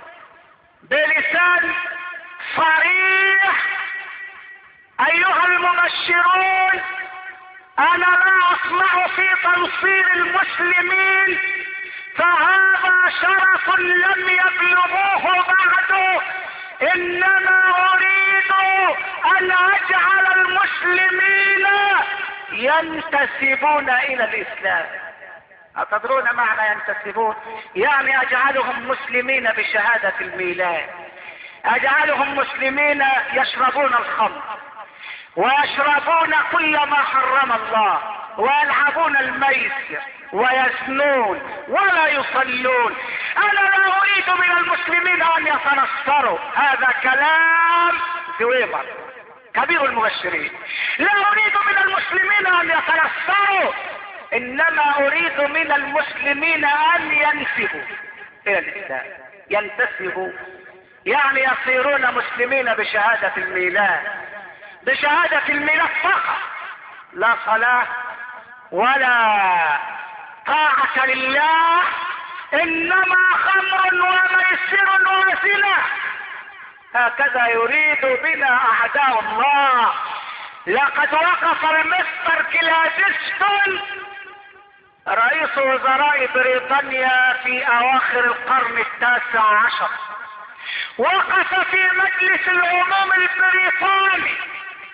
بلسان صريح: ايها المبشرون، انا لا اطمع في تنصير المسلمين، فهذا شرف لم يبلغوه بعد، انما اريد ان اجعل المسلمين ينتسبون الى الاسلام. أتدرون معنى ينتسبون؟ يعني اجعلهم مسلمين بشهادة الميلاد، اجعلهم مسلمين يشربون الخمر ويشربون كل ما حرم الله، ويلعبون الميسر ويزنون ولا يصلون. انا لا اريد من المسلمين ان يتنصروا. هذا كلام زويمر كبير المبشرين. لا اريد من المسلمين ان يتنصروا، انما اريد من المسلمين ان ينسبوا الى الاسلام. ينتسبوا يعني يصيرون مسلمين بشهادة الميلاد، بشهادة الميلاد فقط، لا صلاة ولا طاعة لله، انما خمر وميسر وزنا. هكذا يريد بنا اعداء الله. لقد وقف مستر جلادستون رئيس وزراء بريطانيا في اواخر القرن 19، وقف في مجلس العموم البريطاني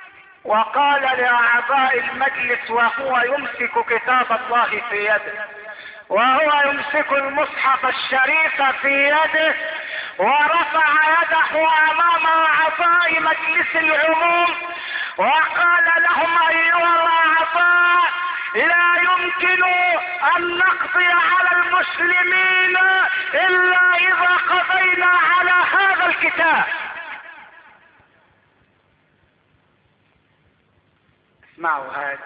وقال لأعضاء المجلس وهو يمسك كتاب الله في يده، وهو يمسك المصحف الشريف في يده، ورفع يده امام اعضاء مجلس العموم وقال لهم: ايها الاعضاء، لا يمكن ان نقضي على المسلمين الا اذا قضينا على هذا الكتاب. اسمعوا هذا،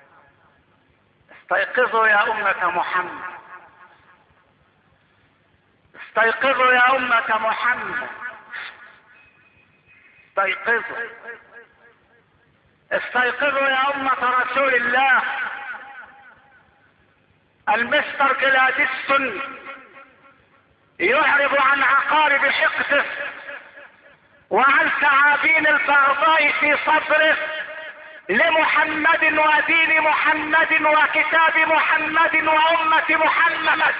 استيقظوا يا أمة محمد، استيقظوا يا أمة محمد، استيقظوا، استيقظوا يا أمة رسول الله. المستر جلادستون يعرض عن عقارب حقده وعن ثعابين البغضاء في صدره لمحمد ودين محمد وكتاب محمد وأمة محمد.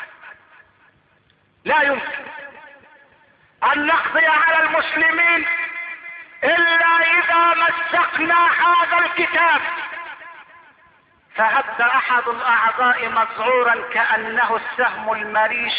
لا يمكن أن نقضي على المسلمين إلا إذا مزقنا هذا الكتاب. فهب أحد الأعضاء مذعورا كأنه السهم المريش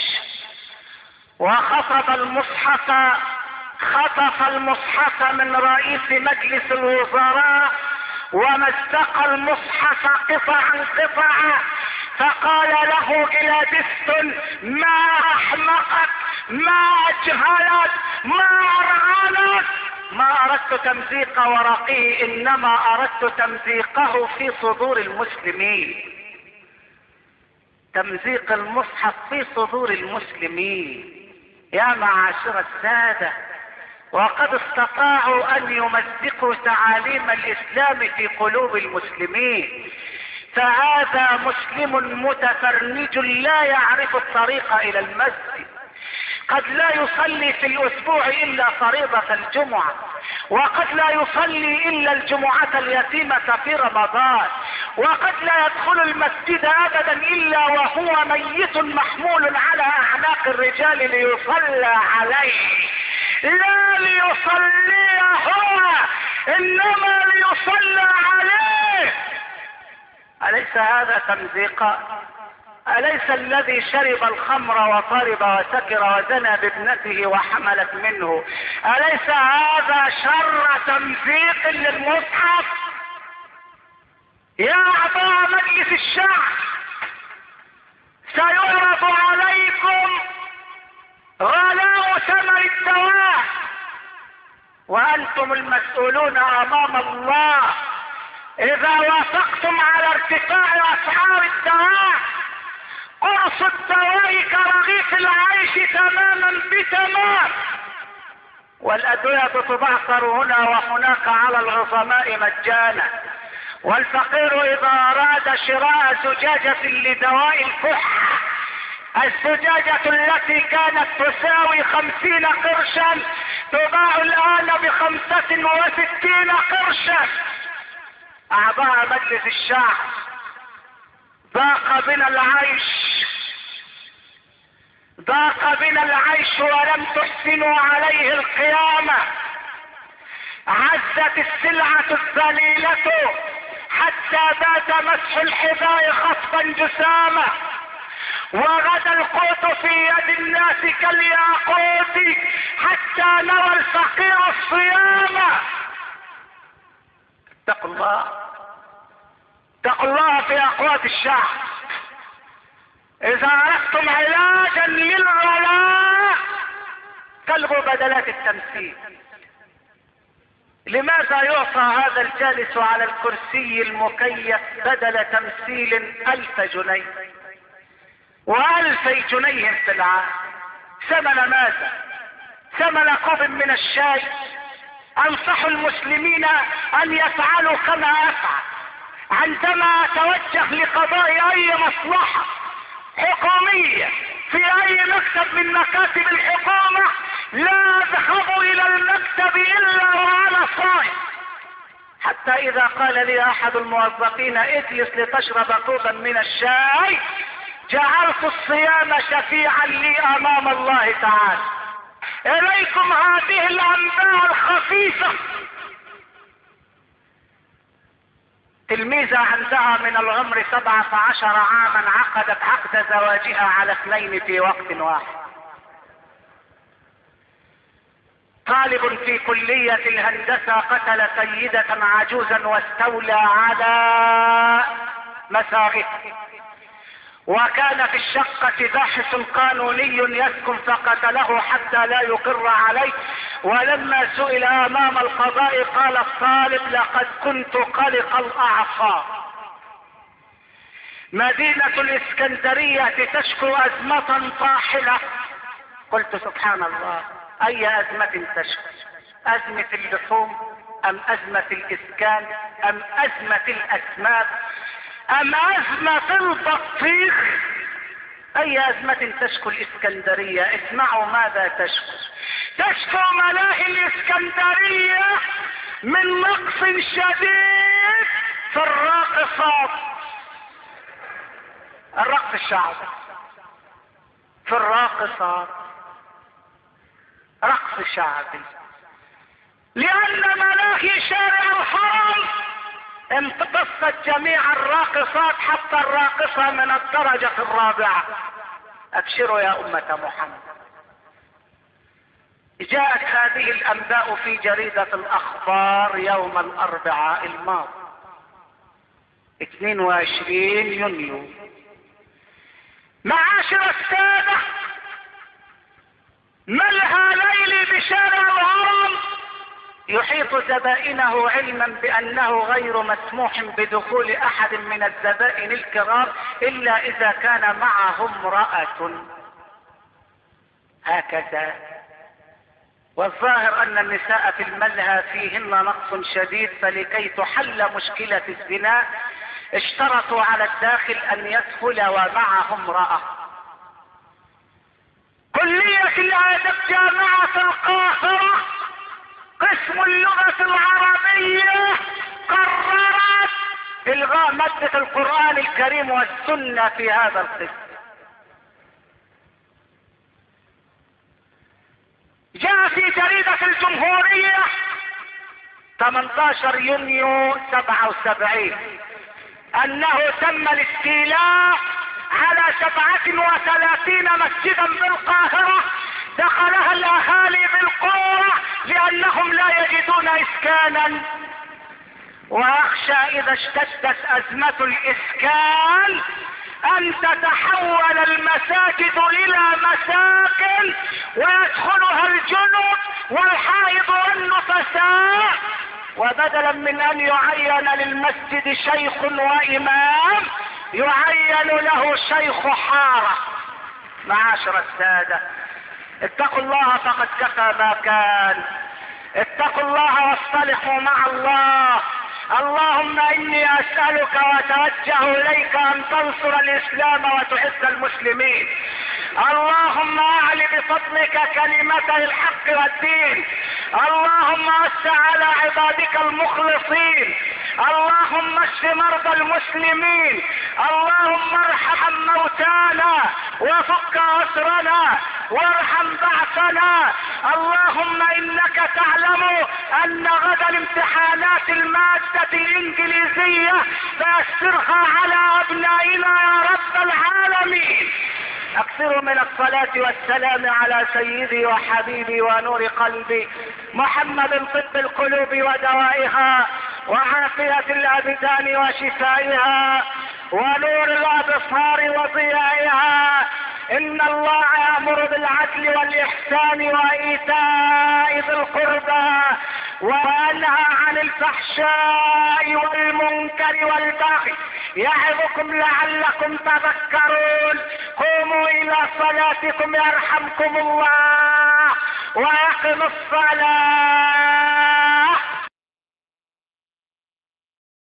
وخطف المصحف، خطف المصحف من رئيس مجلس الوزراء ومزق المصحف قطعا قطعا، فقال له جلادستون: ما احمقك، ما اجهلك، ما ارعانك. ما اردت تمزيق ورقه، انما اردت تمزيقه في صدور المسلمين، تمزيق المصحف في صدور المسلمين. يا معاشر السادة، وقد استطاعوا ان يمزقوا تعاليم الاسلام في قلوب المسلمين، فهذا مسلم متفرنج لا يعرف الطريق الى المسجد، قد لا يصلي في الاسبوع الا فريضة الجمعة، وقد لا يصلي الا الجمعة اليتيمة في رمضان، وقد لا يدخل المسجد ابدا الا وهو ميت محمول على اعناق الرجال ليصلى عليه، لا ليصلي هو انما ليصلى عليه. أليس هذا تمزيقا؟ أليس الذي شرب الخمر وطرب وسكر وزنى بابنته وحملت منه، أليس هذا شر تمزيق للمصحف؟ يا أعضاء مجلس الشعب، سيعرض عليكم غلاء ثمن الدواء وأنتم المسؤولون أمام الله إذا وافقتم على ارتفاع أسعار الدواء. قرص الدواء كرغيف العيش تماما بتمام، والأدوية تبعثر هنا وهناك على العظماء مجانا، والفقير إذا أراد شراء زجاجة لدواء الكحة، الزجاجة التي كانت تساوي 50 قرشا تباع الآن ب65 قرشا. أعضاء مجلس الشعب، ضاق بنا العيش، ضاق بنا العيش ولم تحسنوا عليه القيامة. عزت السلعة الذليلة حتى بات مسح الحذاء خطفا جسامة، وغدا القوت في يد الناس كالياقوت حتى نرى الفقير الصيام. اتقوا الله، اتقوا الله في اقوات الشعب. اذا اردتم علاجا للغلاء طلبوا بدلات التمثيل. لماذا يعطى هذا الجالس على الكرسي المكيف بدل تمثيل 1000 جنيه و2000 جنيه في العام؟ ثمن ماذا؟ ثمن كوب من الشاي. انصح المسلمين ان يفعلوا كما افعل عندما اتوجه لقضاء اي مصلحة حكومية في اي مكتب من مكاتب الحكومة. لا اذهب الى المكتب الا وانا صائم، حتى اذا قال لي احد الموظفين اجلس لتشرب كوبا من الشاي جعلت الصيام شفيعا لي امام الله تعالى. اليكم هذه الانباء الخفيفة تلميذة عندها من العمر 17 عاما عقدت عقد زواجها على 2 في وقت واحد. طالب في كلية الهندسة قتل سيدة عجوزا واستولى على مسارحه، وكان في الشقة باحث قانوني يسكن فقتله حتى لا يقر عليه، ولما سئل امام القضاء قال الطالب لقد كنت قلق الاعصاب. مدينة الاسكندرية تشكو ازمة طاحنة. قلت سبحان الله، اي ازمة تشكو؟ ازمة اللحوم ام ازمة الاسكان ام ازمة الاسماك ام ازمة البطيخ؟ اي ازمة تشكو الاسكندرية؟ اسمعوا ماذا تشكو. تشكو ملاهي الاسكندرية من نقص شديد في الراقصات، الرقص الشعبي، في الراقصات، رقص شعبي، لان ملاهي شارع الحرم امتصت جميع الراقصات حتى الراقصة من الدرجة الرابعة. ابشروا يا امة محمد. جاءت هذه الانباء في جريدة الاخبار يوم الاربعاء الماضي 22 يونيو. معاشر السادة، ملهى ليلي بشارع الهرم يحيط زبائنه علما بانه غير مسموح بدخول احد من الزبائن الكرام الا اذا كان معه امرأة. هكذا. والظاهر ان النساء في الملهى فيهن نقص شديد، فلكي تحل مشكلة الزنا اشترطوا على الداخل ان يدخل ومعه امرأة. كلية الادب جامعة القاهرة قسم اللغة العربية قررت الغاء مادة القرآن الكريم والسنة في هذا القسم. جاء في جريدة الجمهورية 18 يونيو 77 انه تم الاستيلاء على 37 مسجدا بالقاهرة دخلها الاهالي بالقوة لانهم لا يجدون اسكانا، واخشى اذا اشتدت ازمة الاسكان ان تتحول المساجد الى مساكن ويدخلها الجنود والحائض والنفساء، وبدلا من ان يعين للمسجد شيخ وامام يعين له شيخ حارة. معاشر السادة، اتقوا الله فقد كفى ما كان. اتقوا الله واصطلحوا مع الله. اللهم اني اسألك واتوجه اليك ان تنصر الاسلام وتعز المسلمين. اللهم اعل بفضلك كلمتي الحق والدين. اللهم وسع على عبادك المخلصين. اللهم اشف مرضى المسلمين. اللهم ارحم موتانا وفك اسرنا وارحم بعثنا. اللهم انك تعلم ان غدا الامتحانات المادة الانجليزية فيسرها على ابنائنا يا رب العالمين. اكثروا من الصلاة والسلام على سيدي وحبيبي ونور قلبي محمد، طب القلوب ودوائها وعافية الابدان وشفائها ونور الابصار وضيائها. ان الله يأمر بالعدل والاحسان وايتاء ذي القربى وينهى عن الفحشاء والمنكر والبغي يعظكم لعلكم تذكرون. قوموا الى صلاتكم يرحمكم الله واقم الصلاة.